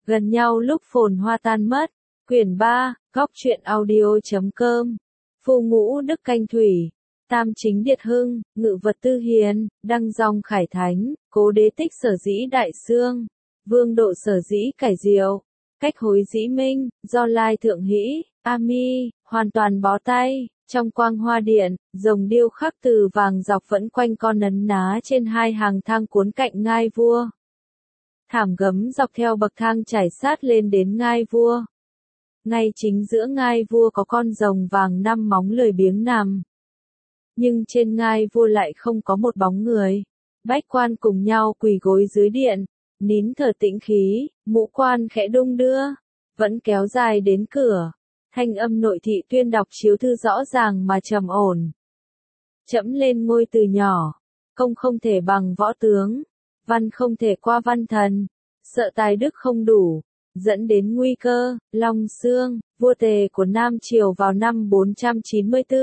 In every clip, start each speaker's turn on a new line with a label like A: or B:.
A: Gần nhau lúc phồn hoa tan mất. Quyển 3, góc truyện audio.com. Phu ngũ đức canh thủy. Tam chính điệt hưng, ngự vật tư hiền, đăng dòng khải thánh, cố đế tích sở dĩ đại xương, vương độ sở dĩ cải diệu, cách hối dĩ minh, do lai thượng hỷ, ami, hoàn toàn bó tay. Trong quang hoa điện, rồng điêu khắc từ vàng dọc vẫn quanh con nấn ná trên hai hàng thang cuốn cạnh ngai vua. Thảm gấm dọc theo bậc thang trải sát lên đến ngai vua. Ngay chính giữa ngai vua có con rồng vàng 5 móng lười biếng nằm. Nhưng trên ngai vua lại không có một bóng người. Bách quan cùng nhau quỳ gối dưới điện, nín thở tĩnh khí, mũ quan khẽ đung đưa, vẫn kéo dài đến cửa. Thanh âm nội thị tuyên đọc chiếu thư rõ ràng mà trầm ổn. Trẫm lên ngôi từ nhỏ, công không thể bằng võ tướng, văn không thể qua văn thần, sợ tài đức không đủ, dẫn đến nguy cơ. Long Xương, vua Tề của Nam Triều vào năm 494.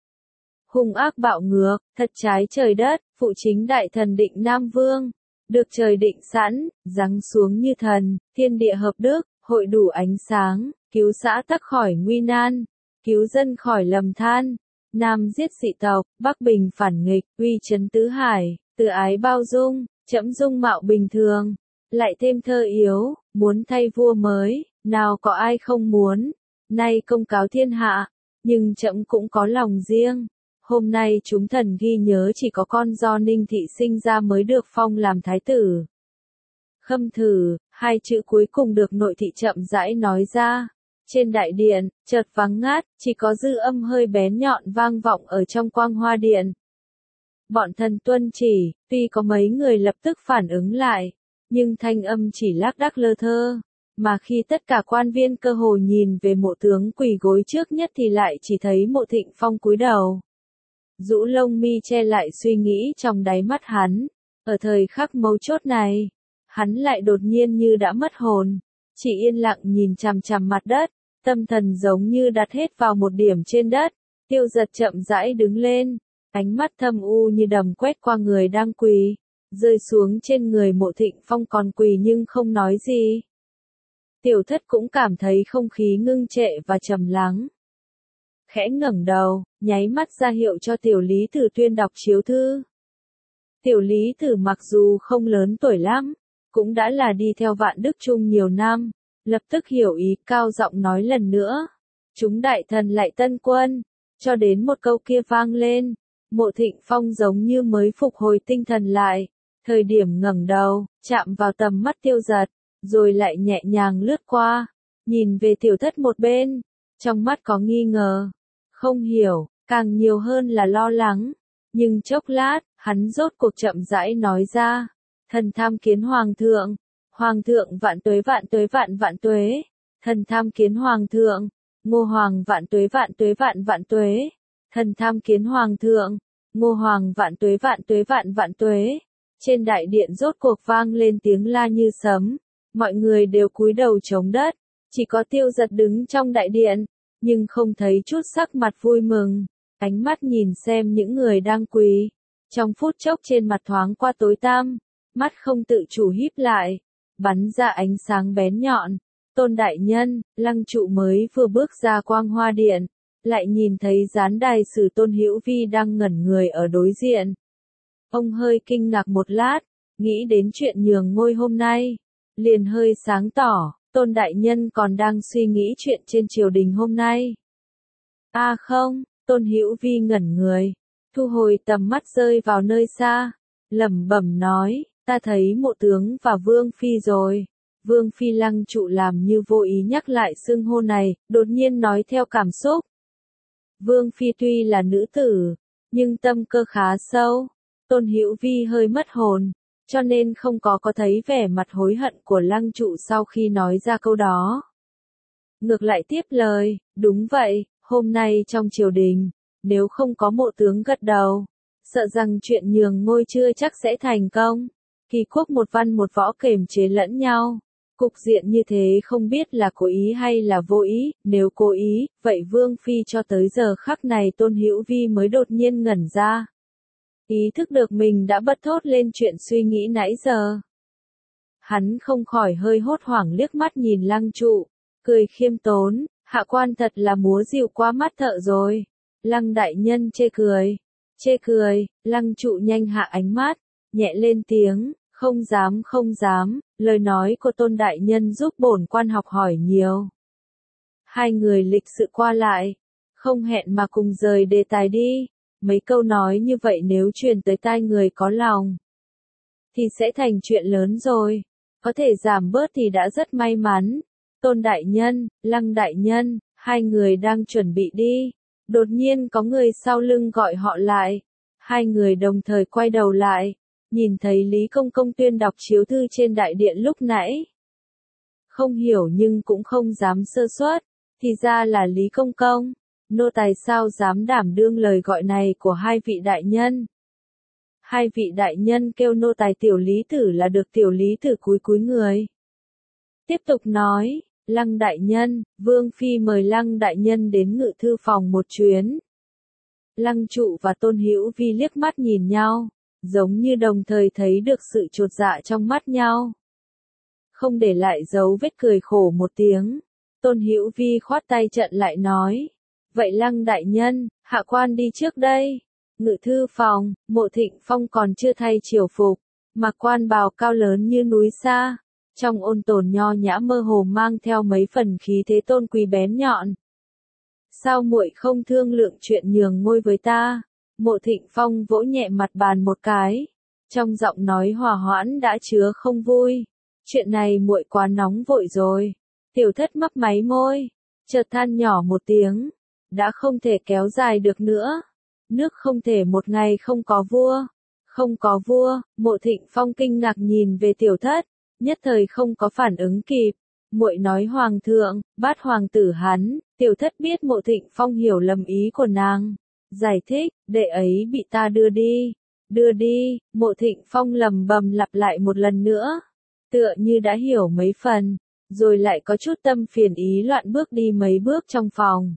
A: Hung ác bạo ngược, thật trái trời đất, phụ chính đại thần định Nam Vương, được trời định sẵn, giáng xuống như thần, thiên địa hợp đức, hội đủ ánh sáng, cứu xã tắc khỏi nguy nan, cứu dân khỏi lầm than. Nam giết dị tộc, Bắc bình phản nghịch, uy chấn tứ hải, từ ái bao dung, trẫm dung mạo bình thường, lại thêm thơ yếu, muốn thay vua mới, nào có ai không muốn. Nay công cáo thiên hạ, nhưng trẫm cũng có lòng riêng. Hôm nay chúng thần ghi nhớ chỉ có con do Ninh Thị sinh ra mới được phong làm thái tử. Khâm thử, hai chữ cuối cùng được nội thị chậm rãi nói ra. Trên đại điện, chợt vắng ngát, chỉ có dư âm hơi bén nhọn vang vọng ở trong quang hoa điện. Bọn thần tuân chỉ, tuy có mấy người lập tức phản ứng lại, nhưng thanh âm chỉ lác đác lơ thơ, mà khi tất cả quan viên cơ hồ nhìn về mộ tướng quỳ gối trước nhất thì lại chỉ thấy Mộ Thịnh Phong cúi đầu. Rũ lông mi che lại suy nghĩ trong đáy mắt hắn, ở thời khắc mấu chốt này, hắn lại đột nhiên như đã mất hồn, chỉ yên lặng nhìn chằm chằm mặt đất, tâm thần giống như đặt hết vào một điểm trên đất. Tiêu Giật chậm rãi đứng lên, ánh mắt thâm u như đầm quét qua người đang quỳ, rơi xuống trên người Mộ Thịnh Phong còn quỳ nhưng không nói gì. Tiểu Thất cũng cảm thấy không khí ngưng trệ và trầm lắng. Khẽ ngẩng đầu, nháy mắt ra hiệu cho Tiểu Lý Tử tuyên đọc chiếu thư. Tiểu Lý Tử mặc dù không lớn tuổi lắm, cũng đã là đi theo Vạn Đức Trung nhiều năm, lập tức hiểu ý, cao giọng nói lần nữa. Chúng đại thần lại tân quân, cho đến một câu kia vang lên, Mộ Thịnh Phong giống như mới phục hồi tinh thần lại, thời điểm ngẩng đầu, chạm vào tầm mắt Tiêu Giật, rồi lại nhẹ nhàng lướt qua, nhìn về Tiểu Thất một bên, trong mắt có nghi ngờ, không hiểu, càng nhiều hơn là lo lắng, nhưng chốc lát, hắn rốt cuộc chậm rãi nói ra, thần tham kiến hoàng thượng vạn tuế vạn tuế vạn vạn tuế, thần tham kiến hoàng thượng, Ngô Hoàng vạn tuế vạn tuế vạn vạn tuế, thần tham kiến hoàng thượng, Ngô Hoàng vạn tuế vạn tuế vạn vạn tuế. Trên đại điện rốt cuộc vang lên tiếng la như sấm, mọi người đều cúi đầu chống đất, chỉ có Tiêu Giật đứng trong đại điện, nhưng không thấy chút sắc mặt vui mừng, ánh mắt nhìn xem những người đang quỳ, trong phút chốc trên mặt thoáng qua tối tăm, mắt không tự chủ híp lại, bắn ra ánh sáng bén nhọn. Tôn đại nhân, Lăng Trụ mới vừa bước ra quang hoa điện, lại nhìn thấy gián đài sử Tôn Hữu Vi đang ngẩn người ở đối diện. Ông hơi kinh ngạc một lát, nghĩ đến chuyện nhường ngôi hôm nay, liền hơi sáng tỏ, Tôn đại nhân còn đang suy nghĩ chuyện trên triều đình hôm nay. À không, Tôn Hữu Vi ngẩn người, thu hồi tầm mắt rơi vào nơi xa, lẩm bẩm nói, ta thấy Mộ tướng và Vương Phi rồi. Vương Phi. Lăng Trụ làm như vô ý nhắc lại xưng hô này, đột nhiên nói theo cảm xúc. Vương Phi tuy là nữ tử, nhưng tâm cơ khá sâu. Tôn Hữu Vi hơi mất hồn, cho nên không có thấy vẻ mặt hối hận của Lăng Trụ sau khi nói ra câu đó. Ngược lại tiếp lời, đúng vậy, hôm nay trong triều đình, nếu không có Mộ tướng gật đầu, sợ rằng chuyện nhường ngôi chưa chắc sẽ thành công. Kỳ quốc một văn một võ kềm chế lẫn nhau. Cục diện như thế không biết là cố ý hay là vô ý, nếu cố ý, vậy Vương Phi cho tới giờ khắc này Tôn Hữu Vi mới đột nhiên ngẩn ra. Ý thức được mình đã bật thốt lên chuyện suy nghĩ nãy giờ. Hắn không khỏi hơi hốt hoảng liếc mắt nhìn Lăng Trụ, cười khiêm tốn, hạ quan thật là múa dịu qua mắt thợ rồi. Lăng đại nhân chê cười, Lăng Trụ nhanh hạ ánh mắt, nhẹ lên tiếng, không dám, lời nói của Tôn đại nhân giúp bổn quan học hỏi nhiều. Hai người lịch sự qua lại, không hẹn mà cùng rời đề tài đi, mấy câu nói như vậy nếu truyền tới tai người có lòng, thì sẽ thành chuyện lớn rồi, có thể giảm bớt thì đã rất may mắn. Tôn đại nhân, Lăng đại nhân, hai người đang chuẩn bị đi, đột nhiên có người sau lưng gọi họ lại, hai người đồng thời quay đầu lại, nhìn thấy Lý Công Công tuyên đọc chiếu thư trên đại điện lúc nãy. Không hiểu nhưng cũng không dám sơ suất, thì ra là Lý Công Công, nô tài sao dám đảm đương lời gọi này của hai vị đại nhân. Hai vị đại nhân kêu nô tài tiểu Lý Tử là được. Tiểu Lý Tử cúi cúi người. Tiếp tục nói, Lăng đại nhân, Vương Phi mời Lăng đại nhân đến ngự thư phòng một chuyến. Lăng Trụ và Tôn Hữu Vi liếc mắt nhìn nhau, giống như đồng thời thấy được sự chột dạ trong mắt nhau. Không để lại dấu vết cười khổ một tiếng, Tôn Hữu Vi khoát tay trận lại nói, vậy Lăng đại nhân, hạ quan đi trước đây. Ngự thư phòng, Mộ Thịnh Phong còn chưa thay triều phục, mặc quan bào cao lớn như núi xa, trong ôn tồn nho nhã mơ hồ mang theo mấy phần khí thế tôn quý bén nhọn. Sao muội không thương lượng chuyện nhường ngôi với ta? Mộ Thịnh Phong vỗ nhẹ mặt bàn một cái, trong giọng nói hòa hoãn đã chứa không vui. Chuyện này muội quá nóng vội rồi. Tiểu Thất mấp máy môi, chợt than nhỏ một tiếng, đã không thể kéo dài được nữa. Nước không thể một ngày không có vua. Không có vua, Mộ Thịnh Phong kinh ngạc nhìn về Tiểu Thất, nhất thời không có phản ứng kịp. Muội nói hoàng thượng, bát hoàng tử hắn. Tiểu Thất biết Mộ Thịnh Phong hiểu lầm ý của nàng, giải thích, đệ ấy bị ta đưa đi. Mộ Thịnh Phong lầm bầm lặp lại một lần nữa, tựa như đã hiểu mấy phần, rồi lại có chút tâm phiền ý loạn bước đi mấy bước trong phòng.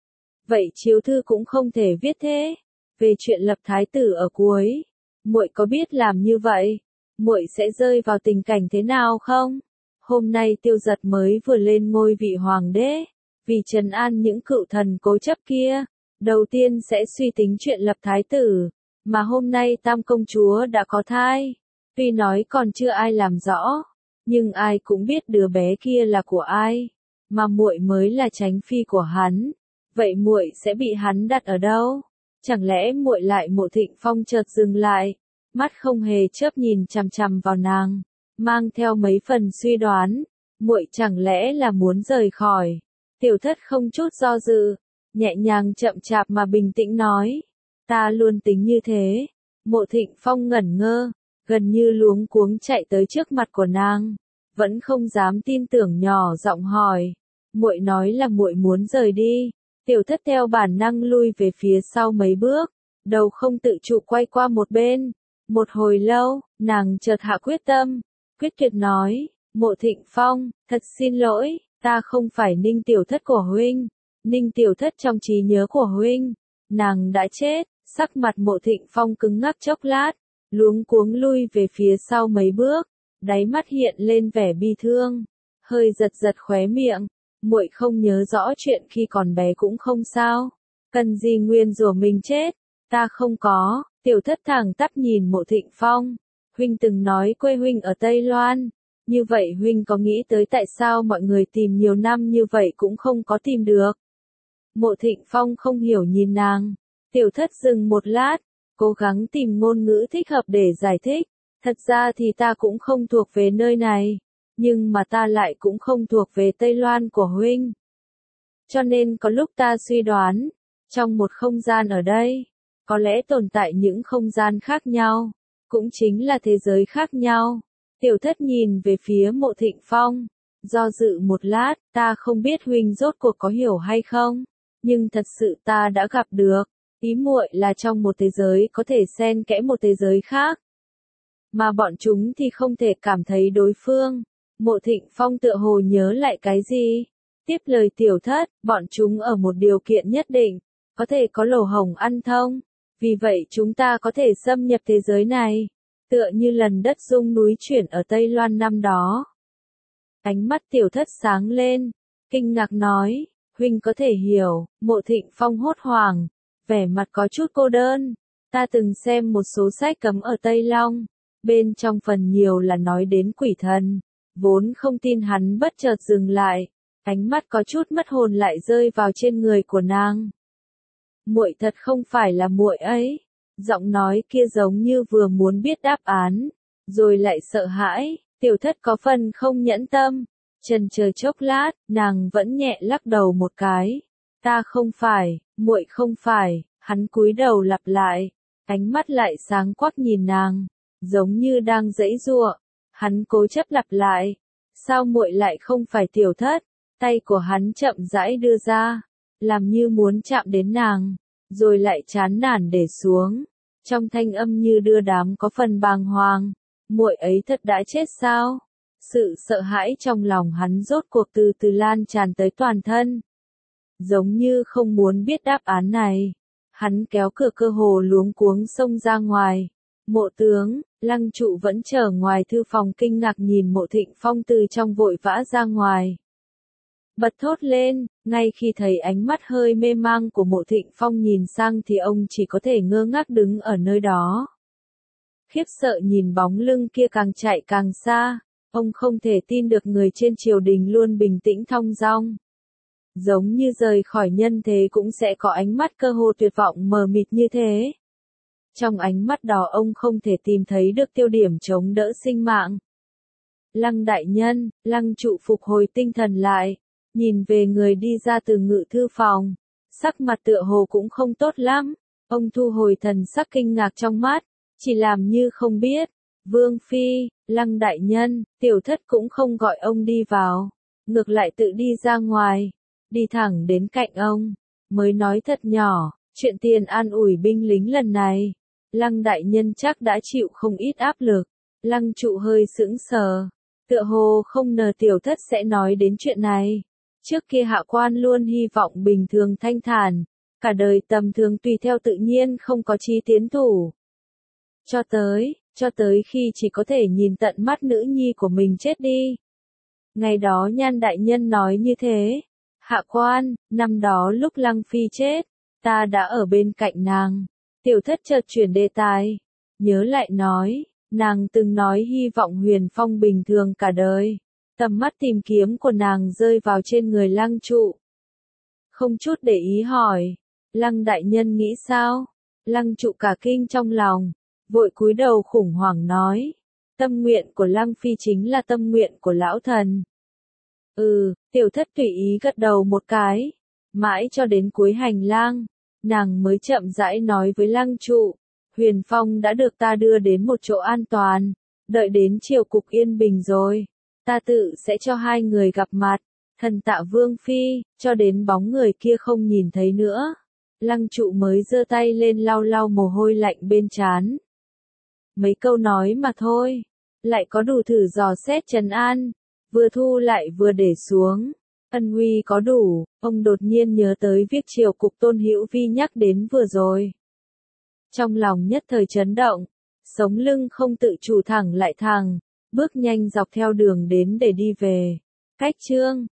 A: Vậy chiếu thư cũng không thể viết thế. Về chuyện lập thái tử ở cuối, muội có biết làm như vậy, muội sẽ rơi vào tình cảnh thế nào không? Hôm nay Tiêu Giật mới vừa lên ngôi vị hoàng đế, vì trấn an những cựu thần cố chấp kia, đầu tiên sẽ suy tính chuyện lập thái tử, mà hôm nay Tam công chúa đã có thai, tuy nói còn chưa ai làm rõ, nhưng ai cũng biết đứa bé kia là của ai, mà muội mới là tránh phi của hắn. Vậy muội sẽ bị hắn đặt ở đâu? Chẳng lẽ muội lại? Mộ Thịnh Phong chợt dừng lại, mắt không hề chớp nhìn chằm chằm vào nàng, mang theo mấy phần suy đoán, muội chẳng lẽ là muốn rời khỏi? Tiểu Thất không chút do dự, nhẹ nhàng chậm chạp mà bình tĩnh nói, ta luôn tính như thế. Mộ Thịnh Phong ngẩn ngơ, gần như luống cuống chạy tới trước mặt của nàng, vẫn không dám tin tưởng nhỏ giọng hỏi, muội nói là muội muốn rời đi? Tiểu Thất theo bản năng lui về phía sau mấy bước, đầu không tự chủ quay qua một bên. Một hồi lâu, nàng chợt hạ quyết tâm, quyết tuyệt nói, Mộ Thịnh Phong, thật xin lỗi, ta không phải Ninh Tiểu Thất của huynh. Ninh Tiểu Thất trong trí nhớ của huynh, nàng đã chết. Sắc mặt Mộ Thịnh Phong cứng ngắc chốc lát, luống cuống lui về phía sau mấy bước, đáy mắt hiện lên vẻ bi thương, hơi giật giật khóe miệng. Muội không nhớ rõ chuyện khi còn bé cũng không sao, cần gì nguyên rủa mình chết? Ta không có. Tiểu Thất thẳng tắp nhìn Mộ Thịnh Phong, huynh từng nói quê huynh ở Tây Loan, như vậy huynh có nghĩ tới tại sao mọi người tìm nhiều năm như vậy cũng không có tìm được? Mộ Thịnh Phong không hiểu nhìn nàng. Tiểu Thất dừng một lát, cố gắng tìm ngôn ngữ thích hợp để giải thích, thật ra thì ta cũng không thuộc về nơi này, nhưng mà ta lại cũng không thuộc về Tây Loan của huynh. Cho nên có lúc ta suy đoán, trong một không gian ở đây, có lẽ tồn tại những không gian khác nhau, cũng chính là thế giới khác nhau. Tiểu Thất nhìn về phía Mộ Thịnh Phong, do dự một lát, ta không biết huynh rốt cuộc có hiểu hay không, nhưng thật sự ta đã gặp được, ý muội là trong một thế giới có thể xen kẽ một thế giới khác, mà bọn chúng thì không thể cảm thấy đối phương. Mộ Thịnh Phong tựa hồ nhớ lại cái gì, tiếp lời Tiểu Thất, bọn chúng ở một điều kiện nhất định, có thể có lỗ hổng ăn thông, vì vậy chúng ta có thể xâm nhập thế giới này. tựa như lần đất rung núi chuyển ở Tây Loan năm đó. Ánh mắt Tiểu Thất sáng lên, kinh ngạc nói, huynh có thể hiểu. Mộ Thịnh Phong hốt hoảng, vẻ mặt có chút cô đơn. Ta từng xem một số sách cấm ở Tây Long, bên trong phần nhiều là nói đến quỷ thần, vốn không tin hắn bất chợt dừng lại, ánh mắt có chút mất hồn lại rơi vào trên người của nàng. Muội thật không phải là muội ấy. Giọng nói kia giống như vừa muốn biết đáp án, rồi lại sợ hãi. Tiểu Thất có phần không nhẫn tâm, chần chờ chốc lát, nàng vẫn nhẹ lắc đầu một cái. Ta không phải, muội không phải. Hắn cúi đầu lặp lại, ánh mắt lại sáng quắc nhìn nàng, giống như đang giãy giụa. Hắn cố chấp lặp lại, sao muội lại không phải Tiểu Thất? Tay của hắn chậm rãi đưa ra, làm như muốn chạm đến nàng, rồi lại chán nản để xuống. Trong thanh âm như đưa đám có phần bàng hoàng, muội ấy thật đã chết sao? Sự sợ hãi trong lòng hắn rốt cuộc từ từ lan tràn tới toàn thân. Giống như không muốn biết đáp án này, hắn kéo cửa cơ hồ luống cuống xông ra ngoài. Mộ tướng, Lăng Trụ vẫn chờ ngoài thư phòng kinh ngạc nhìn Mộ Thịnh Phong từ trong vội vã ra ngoài. Bật thốt lên, ngay khi thấy ánh mắt hơi mê mang của Mộ Thịnh Phong nhìn sang thì ông chỉ có thể ngơ ngác đứng ở nơi đó. Khiếp sợ nhìn bóng lưng kia càng chạy càng xa, ông không thể tin được người trên triều đình luôn bình tĩnh thong dong. Giống như rời khỏi nhân thế cũng sẽ có ánh mắt cơ hồ tuyệt vọng mờ mịt như thế. Trong ánh mắt đó ông không thể tìm thấy được tiêu điểm chống đỡ sinh mạng. Lăng đại nhân, Lăng Trụ phục hồi tinh thần lại, nhìn về người đi ra từ ngự thư phòng, sắc mặt tựa hồ cũng không tốt lắm. Ông thu hồi thần sắc kinh ngạc trong mắt, chỉ làm như không biết. Vương phi, Lăng đại nhân, Tiểu Thất cũng không gọi ông đi vào, ngược lại tự đi ra ngoài, đi thẳng đến cạnh ông, mới nói thật nhỏ, chuyện tiền an ủi binh lính lần này, Lăng đại nhân chắc đã chịu không ít áp lực. Lăng Trụ hơi sững sờ, tựa hồ không ngờ Tiểu Thất sẽ nói đến chuyện này. Trước kia hạ quan luôn hy vọng bình thường thanh thản, cả đời tầm thường tùy theo tự nhiên không có chí tiến thủ. Cho tới khi chỉ có thể nhìn tận mắt nữ nhi của mình chết đi. Ngày đó Nhan đại nhân nói như thế. Hạ quan, năm đó lúc Lăng Phi chết, ta đã ở bên cạnh nàng. Tiểu Thất chợt chuyển đề tài, nhớ lại nói, nàng từng nói hy vọng Huyền Phong bình thường cả đời. Tầm mắt tìm kiếm của nàng rơi vào trên người Lăng Trụ. Không chút để ý hỏi, Lăng đại nhân nghĩ sao? Lăng Trụ cả kinh trong lòng, vội cúi đầu khủng hoảng nói, tâm nguyện của Lăng Phi chính là tâm nguyện của lão thần. Tiểu Thất tùy ý gật đầu một cái, mãi cho đến cuối hành lang, nàng mới chậm rãi nói với Lăng Trụ, Huyền Phong đã được ta đưa đến một chỗ an toàn, đợi đến triều cục yên bình rồi, ta tự sẽ cho hai người gặp mặt. Thần tạ Vương phi, cho đến bóng người kia không nhìn thấy nữa. Lăng Trụ mới giơ tay lên lau lau mồ hôi lạnh bên trán. Mấy câu nói mà thôi, lại có đủ thử dò xét trấn an, vừa thu lại vừa để xuống. Ân uy có đủ, ông đột nhiên nhớ tới việc triều cục Tôn Hữu Vi nhắc đến vừa rồi. Trong lòng nhất thời chấn động, sống lưng không tự chủ thẳng lại thẳng, bước nhanh dọc theo đường đến để đi về. Cách chương